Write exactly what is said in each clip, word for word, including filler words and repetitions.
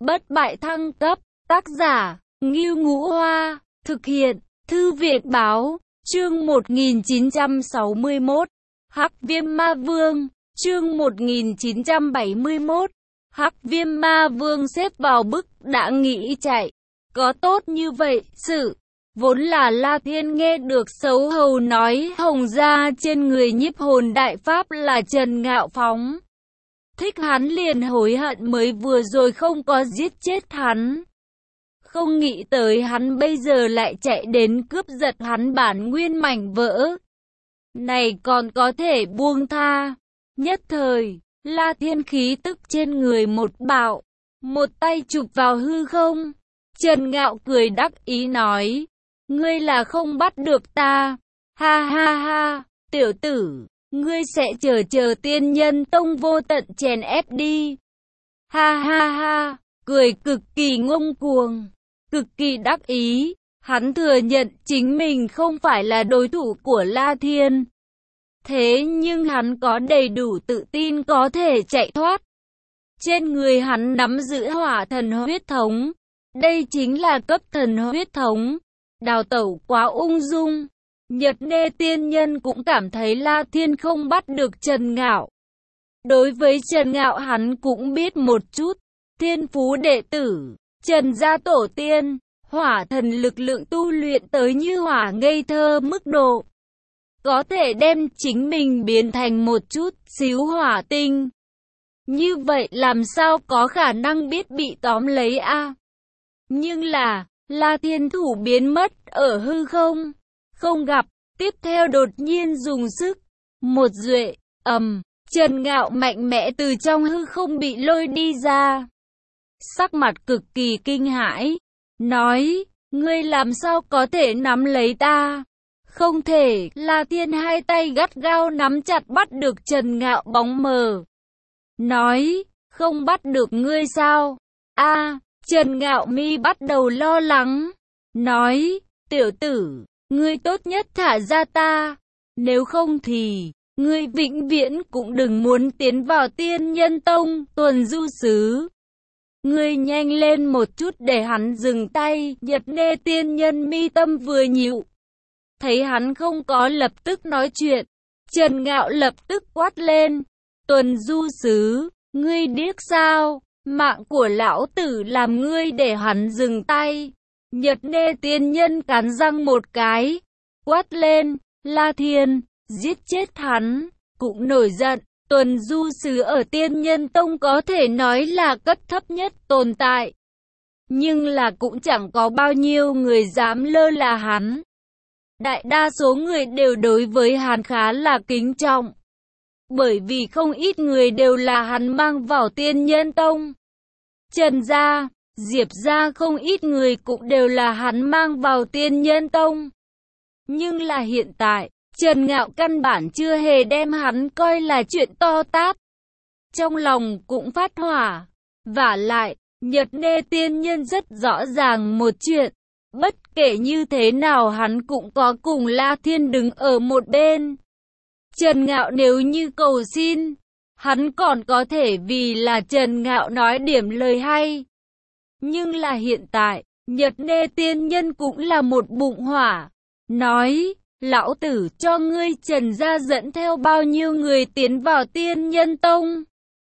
Bất bại thăng cấp, tác giả, Ngưu Ngũ Hoa, thực hiện, Thư viện báo, chương một nghìn chín trăm sáu mươi mốt, Hắc Viêm Ma Vương, chương một nghìn chín trăm bảy mươi mốt, Hắc Viêm Ma Vương xếp vào bức đã nghĩ chạy, có tốt như vậy, sự, vốn là La Thiên nghe được Sấu Hầu nói hồng gia trên người nhiếp hồn đại pháp là Trần Ngạo Phóng. Thích hắn liền hối hận mới vừa rồi không có giết chết hắn. Không nghĩ tới hắn bây giờ lại chạy đến cướp giật hắn bản nguyên mảnh vỡ. Này còn có thể buông tha. Nhất thời, La Thiên khí tức trên người một bạo, một tay chụp vào hư không. Trần Ngạo cười đắc ý nói, ngươi là không bắt được ta. Ha ha ha, tiểu tử, ngươi sẽ chờ chờ tiên nhân tông vô tận chèn ép đi. Ha ha ha, cười cực kỳ ngông cuồng, cực kỳ đắc ý. Hắn thừa nhận chính mình không phải là đối thủ của La Thiên. Thế nhưng hắn có đầy đủ tự tin có thể chạy thoát. Trên người hắn nắm giữ hỏa thần huyết thống. Đây chính là cấp thần huyết thống. Đào tẩu quá ung dung. Nhật Nê tiên nhân cũng cảm thấy La Thiên không bắt được Trần Ngạo. Đối với Trần Ngạo hắn cũng biết một chút. Thiên phú đệ tử, Trần gia tổ tiên, hỏa thần lực lượng tu luyện tới như hỏa ngây thơ mức độ. Có thể đem chính mình biến thành một chút xíu hỏa tinh. Như vậy làm sao có khả năng biết bị tóm lấy a? À? Nhưng là, La Thiên thủ biến mất ở hư không. Không gặp, tiếp theo đột nhiên dùng sức. Một duệ, ầm, Trần Ngạo mạnh mẽ từ trong hư không bị lôi đi ra. Sắc mặt cực kỳ kinh hãi. Nói, ngươi làm sao có thể nắm lấy ta? Không thể, La Thiên hai tay gắt gao nắm chặt bắt được Trần Ngạo bóng mờ. Nói, không bắt được ngươi sao? A, à, Trần Ngạo mi bắt đầu lo lắng. Nói, tiểu tử, ngươi tốt nhất thả ra ta. Nếu không thì, ngươi vĩnh viễn cũng đừng muốn tiến vào tiên nhân tông, tuần du sứ. Ngươi nhanh lên một chút để hắn dừng tay. Nhật Nê tiên nhân mi tâm vừa nhịu. Thấy hắn không có lập tức nói chuyện. Trần Ngạo lập tức quát lên. Tuần du sứ, ngươi điếc sao? Mạng của lão tử làm ngươi để hắn dừng tay. Nhật Nê tiên nhân cắn răng một cái. Quát lên, La Thiên, giết chết hắn. Cũng nổi giận. Tuần du sứ ở tiên nhân tông có thể nói là cấp thấp nhất tồn tại. Nhưng là cũng chẳng có bao nhiêu người dám lơ là hắn. Đại đa số người đều đối với hắn khá là kính trọng. Bởi vì không ít người đều là hắn mang vào tiên nhân tông. Trần gia, Diệp gia không ít người cũng đều là hắn mang vào tiên nhân tông. Nhưng là hiện tại, Trần Ngạo căn bản chưa hề đem hắn coi là chuyện to tát. Trong lòng cũng phát hỏa. Vả lại, Nhật Nê tiên nhân rất rõ ràng một chuyện. Bất kể như thế nào hắn cũng có cùng La Thiên đứng ở một bên. Trần Ngạo nếu như cầu xin, hắn còn có thể vì là Trần Ngạo nói điểm lời hay. Nhưng là hiện tại, Nhật Nê tiên nhân cũng là một bụng hỏa. Nói, lão tử cho ngươi Trần gia dẫn theo bao nhiêu người tiến vào tiên nhân tông.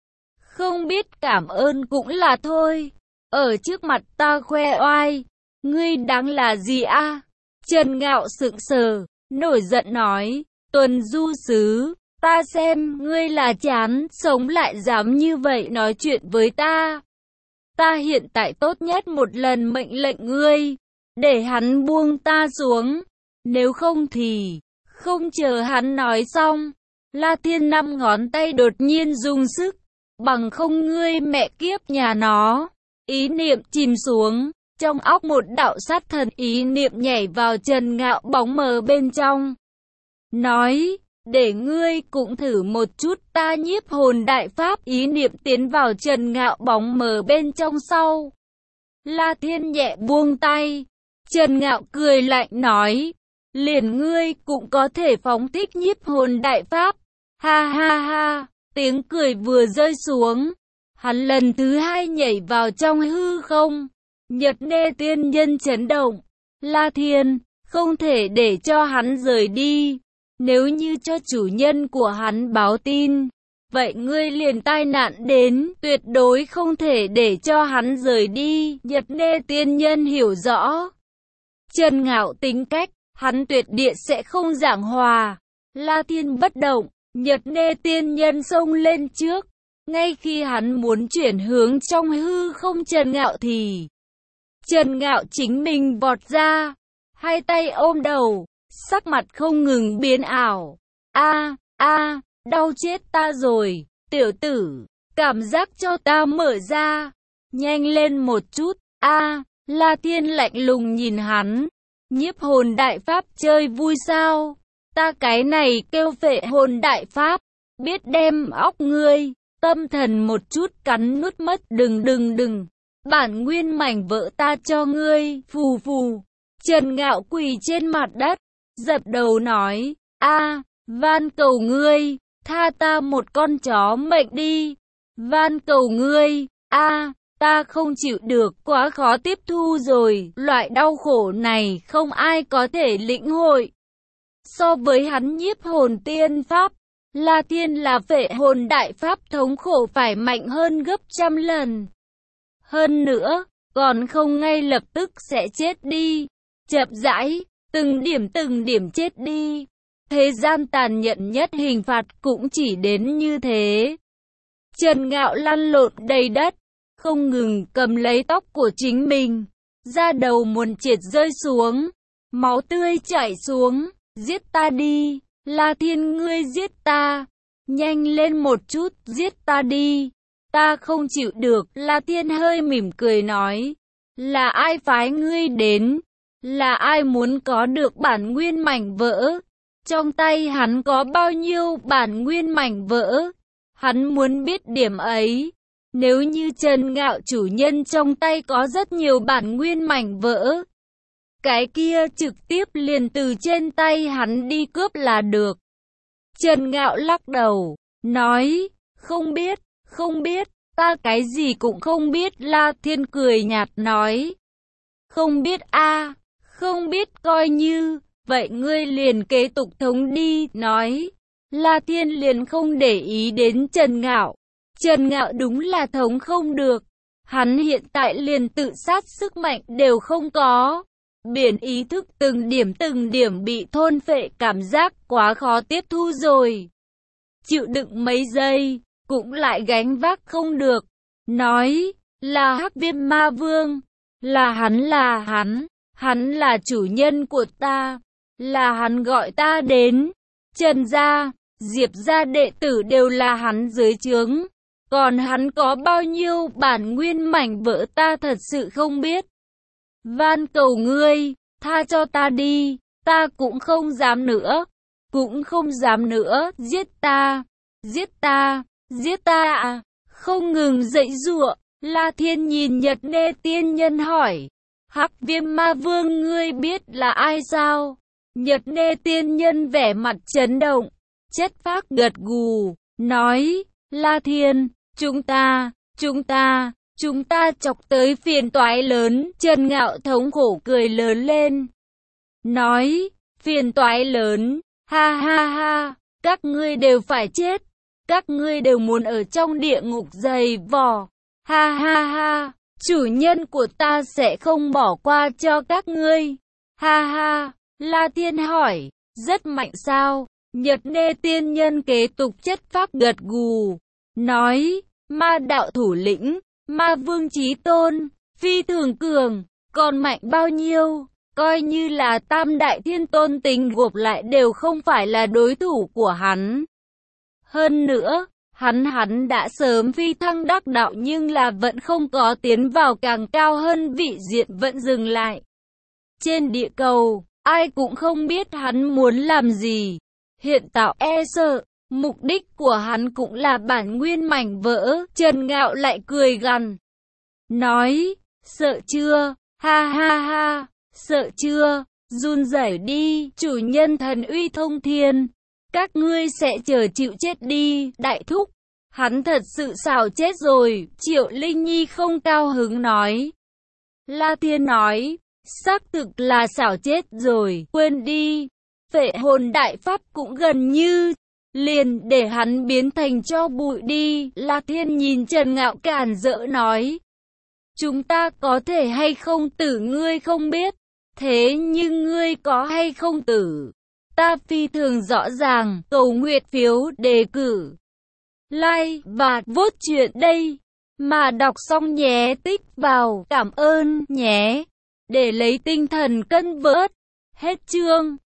Không biết cảm ơn cũng là thôi. Ở trước mặt ta khoe oai. Ngươi đáng là gì a? À? Trần Ngạo sững sờ, nổi giận nói, Tuần du sứ, ta xem ngươi là chán sống lại dám như vậy nói chuyện với ta. Ta hiện tại tốt nhất một lần mệnh lệnh ngươi, để hắn buông ta xuống. Nếu không thì, không chờ hắn nói xong, La Thiên năm ngón tay đột nhiên dùng sức, bằng không ngươi mẹ kiếp nhà nó. Ý niệm chìm xuống, trong óc một đạo sát thần ý niệm nhảy vào Trần Ngạo bóng mờ bên trong. Nói, để ngươi cũng thử một chút ta nhiếp hồn đại pháp. Ý niệm tiến vào Trần Ngạo bóng mờ bên trong sau. La Thiên nhẹ buông tay, Trần Ngạo cười lạnh nói. Liền ngươi cũng có thể phóng thích nhiếp hồn đại pháp. Ha ha ha, tiếng cười vừa rơi xuống. Hắn lần thứ hai nhảy vào trong hư không. Nhật Nê tiên nhân chấn động. La Thiên, không thể để cho hắn rời đi. Nếu như cho chủ nhân của hắn báo tin, vậy ngươi liền tai nạn đến, tuyệt đối không thể để cho hắn rời đi. Nhật Nê tiên nhân hiểu rõ Trần Ngạo tính cách, hắn tuyệt địa sẽ không giảng hòa. La Thiên bất động, Nhật Nê tiên nhân xông lên trước. Ngay khi hắn muốn chuyển hướng trong hư không Trần Ngạo thì Trần Ngạo chính mình vọt ra, hai tay ôm đầu, sắc mặt không ngừng biến ảo. A, a, đau chết ta rồi, tiểu tử, cảm giác cho ta mở ra, nhanh lên một chút. A, La Thiên lạnh lùng nhìn hắn, nhiếp hồn đại pháp chơi vui sao? Ta cái này kêu phệ hồn đại pháp, biết đem óc ngươi, tâm thần một chút cắn nuốt mất. Đừng đừng đừng, bản nguyên mảnh vỡ ta cho ngươi. Phù phù, Trần Ngạo quỳ trên mặt đất, dập đầu nói, a, van cầu ngươi, tha ta một con chó mệnh đi. Van cầu ngươi, a, ta không chịu được, quá khó tiếp thu rồi, loại đau khổ này không ai có thể lĩnh hội. So với hắn nhiếp hồn tiên pháp, La Thiên là phệ hồn đại pháp thống khổ phải mạnh hơn gấp trăm lần. Hơn nữa, còn không ngay lập tức sẽ chết đi. Chậm rãi, từng điểm từng điểm chết đi. Thế gian tàn nhẫn nhất hình phạt cũng chỉ đến như thế. Trần Ngạo lăn lộn đầy đất, không ngừng cầm lấy tóc của chính mình. Da đầu muốn triệt rơi xuống, máu tươi chảy xuống. Giết ta đi, La Thiên ngươi giết ta, nhanh lên một chút, giết ta đi, ta không chịu được. La Thiên hơi mỉm cười nói, là ai phái ngươi đến, là ai muốn có được bản nguyên mảnh vỡ, trong tay hắn có bao nhiêu bản nguyên mảnh vỡ, hắn muốn biết điểm ấy. Nếu như Trần Ngạo chủ nhân trong tay có rất nhiều bản nguyên mảnh vỡ, cái kia trực tiếp liền từ trên tay hắn đi cướp là được. Trần Ngạo lắc đầu, nói, không biết, không biết, ta cái gì cũng không biết. La Thiên cười nhạt nói, không biết a, không biết coi như, vậy ngươi liền kế tục thống đi. Nói, La Thiên liền không để ý đến Trần Ngạo. Trần Ngạo đúng là thống không được, hắn hiện tại liền tự sát sức mạnh đều không có. Biển ý thức từng điểm từng điểm bị thôn phệ, cảm giác quá khó tiếp thu rồi. Chịu đựng mấy giây, cũng lại gánh vác không được. Nói, là Hắc Viêm Ma Vương, là hắn là hắn, hắn là chủ nhân của ta, là hắn gọi ta đến. Trần gia, Diệp gia đệ tử đều là hắn dưới trướng. Còn hắn có bao nhiêu bản nguyên mảnh vỡ ta thật sự không biết. Van cầu ngươi, tha cho ta đi, ta cũng không dám nữa, cũng không dám nữa, giết ta, giết ta, giết ta à, không ngừng dậy giụa. La Thiên nhìn Nhật Nê tiên nhân hỏi, Hắc Viêm Ma Vương ngươi biết là ai sao? Nhật Nê tiên nhân vẻ mặt chấn động, chất phác gật gù, nói, La Thiên, chúng ta, chúng ta, chúng ta chọc tới phiền toái lớn. Trần Ngạo thống khổ cười lớn lên, nói, phiền toái lớn, ha ha ha, các ngươi đều phải chết, các ngươi đều muốn ở trong địa ngục dày vò, ha ha ha, chủ nhân của ta sẽ không bỏ qua cho các ngươi, ha ha. La Thiên hỏi, rất mạnh sao? Nhật Nê tiên nhân kế tục chất phác gật gù, nói, ma đạo thủ lĩnh, ma vương chí tôn, phi thường cường, còn mạnh bao nhiêu, coi như là tam đại thiên tôn tình gộp lại đều không phải là đối thủ của hắn. Hơn nữa, hắn hắn đã sớm phi thăng đắc đạo nhưng là vẫn không có tiến vào càng cao hơn vị diện, vẫn dừng lại. Trên địa cầu, ai cũng không biết hắn muốn làm gì. Hiện tạo e sợ, mục đích của hắn cũng là bản nguyên mảnh vỡ. Trần Ngạo lại cười gằn, nói, sợ chưa, ha ha ha, sợ chưa, run rẩy đi, chủ nhân thần uy thông thiên, các ngươi sẽ chờ chịu chết đi. Đại thúc, Hắn thật sự xảo chết rồi, Triệu Linh Nhi không cao hứng nói. La Thiên nói, xác thực là xảo chết rồi, quên đi. Phệ hồn đại pháp cũng gần như, liền để hắn biến thành tro bụi đi. La Thiên nhìn Trần Ngạo cản rỡ nói. Chúng ta có thể hay không tử ngươi không biết, thế nhưng ngươi có hay không tử, ta phi thường rõ ràng. Cầu nguyện phiếu đề cử, like và vote chuyện đây, mà đọc xong nhé, tích vào, cảm ơn nhé, để lấy tinh thần cân bớt. Hết chương.